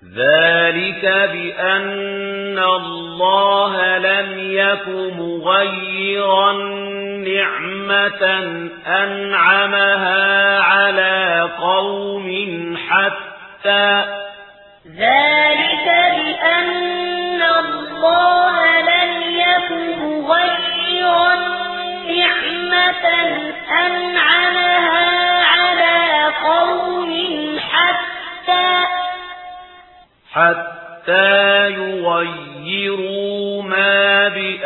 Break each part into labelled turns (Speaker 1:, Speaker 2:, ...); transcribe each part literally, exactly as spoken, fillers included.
Speaker 1: ذلك بأن الله لم يك مغيرا نعمة أنعمها على قوم حتى
Speaker 2: ذلك بأن الله لم يك مغيرا نعمة أنعمها على قوم حتى
Speaker 1: حتى يغيروا ما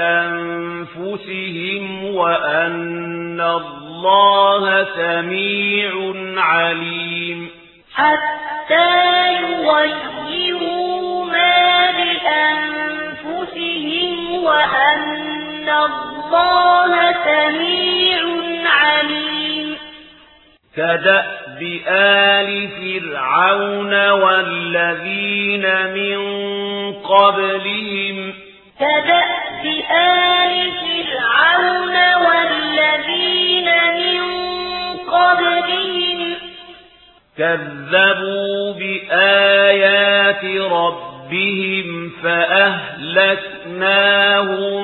Speaker 1: بأنفسهم وأن الله سميع عليم
Speaker 2: حتى يغيروا ما بأنفسهم وأن الله سميع عليم
Speaker 1: كدأب آل فرعون والذين من قبلهم
Speaker 2: كدأب آل فرعون والذين من قبلهم
Speaker 1: كذبوا بآيات ربهم فأهلكناهم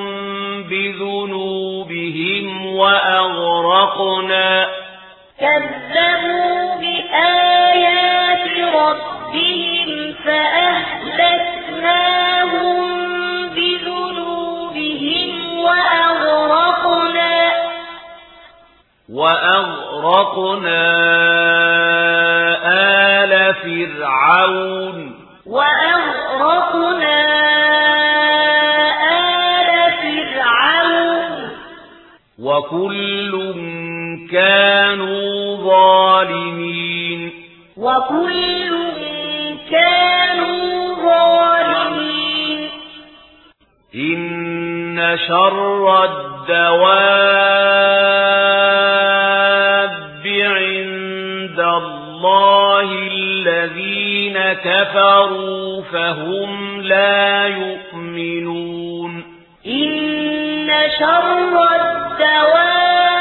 Speaker 1: بذنوبهم وأغرقنا
Speaker 2: كذبوا بآيات ربهم فأهلكناهم بذنوبهم وأغرقنا
Speaker 1: وأغرقنا آل فرعون
Speaker 2: وأغرقنا آل فرعون
Speaker 1: وكل كانوا ظالمين
Speaker 2: وكل كانوا ظالمين
Speaker 1: إن شر الدواب عند الله الذين كفروا فهم لا يؤمنون
Speaker 2: إن شر الدواب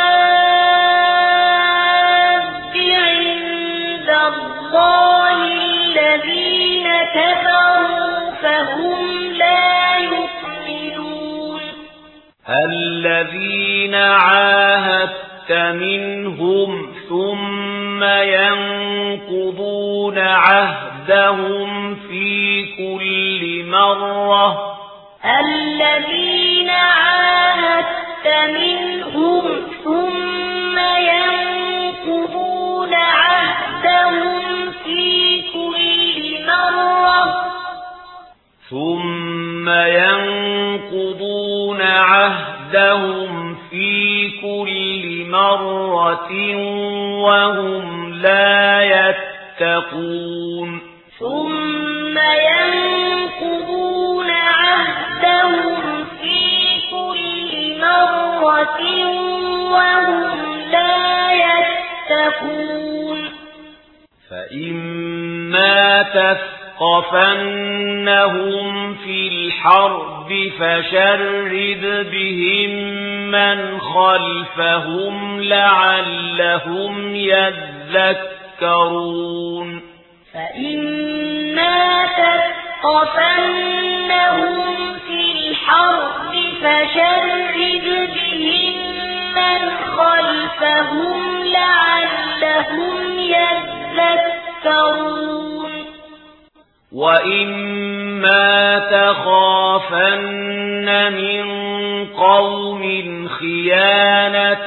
Speaker 2: عند الله الذين كفروا فهم لا يؤمنون
Speaker 1: الذين عاهدت منهم ثم ينقضون عهدهم في كل مرة
Speaker 2: الذين عاهدت منهم ثم ينقضون عهدهم في كل مرة
Speaker 1: ثم ينقضون عهدهم في كل مرة وهم لا يتقون
Speaker 2: ثم ينقضون عهدهم في كل مرة وهم لا يتقون
Speaker 1: فإما تثقفنهم في الحرب فشرد بهم من خلفهم لعلهم يذكرون
Speaker 2: فإما تثقفنهم في الحرب فشرد بهم من خلفهم لعلهم يذكرون
Speaker 1: وإما تخافن من قوم خيانة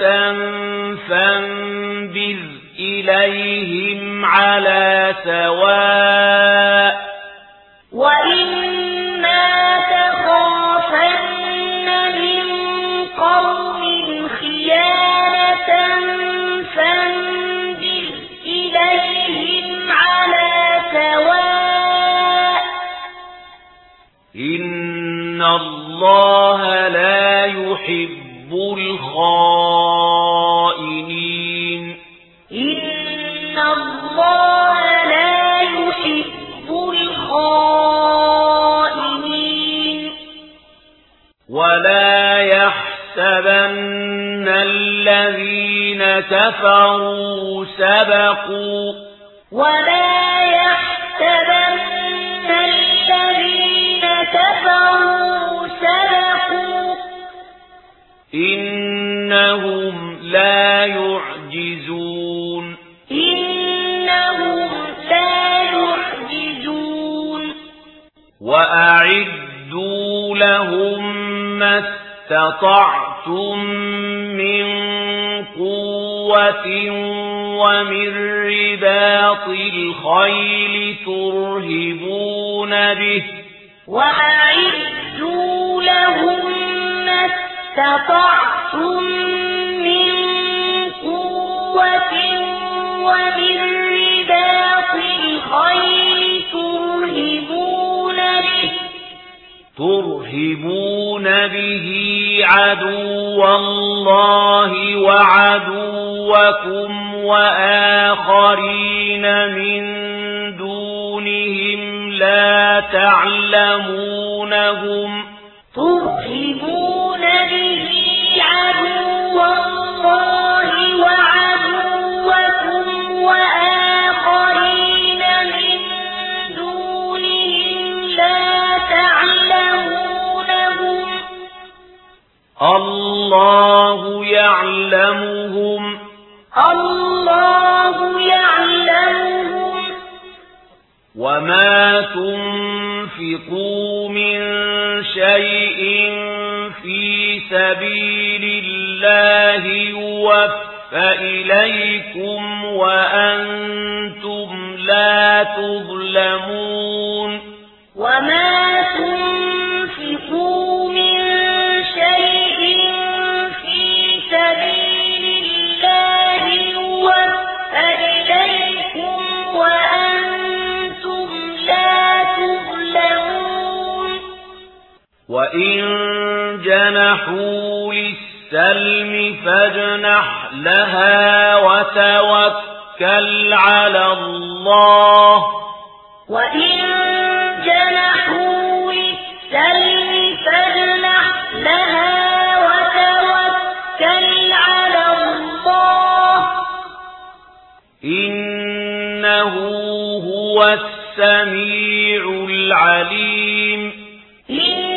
Speaker 1: فانبذ إليهم على سواء
Speaker 2: وإما تخافن من قوم خيانة فانبذ إليهم على سواء
Speaker 1: إن الله لا يحب الخائنين
Speaker 2: إن الله لا يحب الخائنين
Speaker 1: ولا يحسبن الذين كفروا سبقوا
Speaker 2: ولا يحسبن
Speaker 1: وأعدوا لهم ما استطعتم من قوة ومن رباط الخيل ترهبون به
Speaker 2: وأعدوا لهم ما استطعتم من قوة ومن رباط الخيل ترهبون به
Speaker 1: ترهبون به عدو الله وعدوكم وآخرين من دونهم لا تعلمونهم
Speaker 2: ترهبون به عدو الله وعدوكم وآخرين من دونهم لا تعلمونهم
Speaker 1: الله يعلمهم
Speaker 2: الله يعلمهم
Speaker 1: وما تنفقوا من شيء في سبيل الله يوفى إليكم وأنتم لا تظلمون
Speaker 2: وما تنفقوا من شيء في سبيل الله يوفى إليكم وأنتم لا تظلمون
Speaker 1: وإن جنحوا للسلم فاجنح لها وتوكل على الله
Speaker 2: وإن جنحوا للسلم فاجنح لها وتوكل على الله
Speaker 1: إنه هو السميع العليم
Speaker 2: إنه